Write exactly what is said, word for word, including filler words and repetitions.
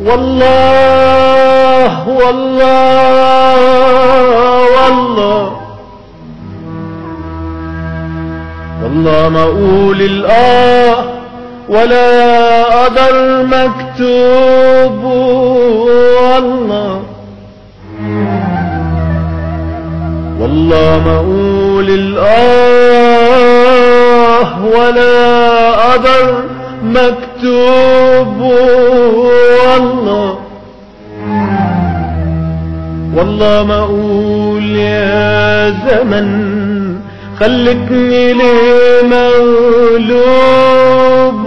والله والله والله والله ما اقول الآه ولا قدر مكتوب. والله والله ما اقول الآه ولا قدر مكتوب. والله والله ما اقول يا زمن خلتني ليه مغلوب.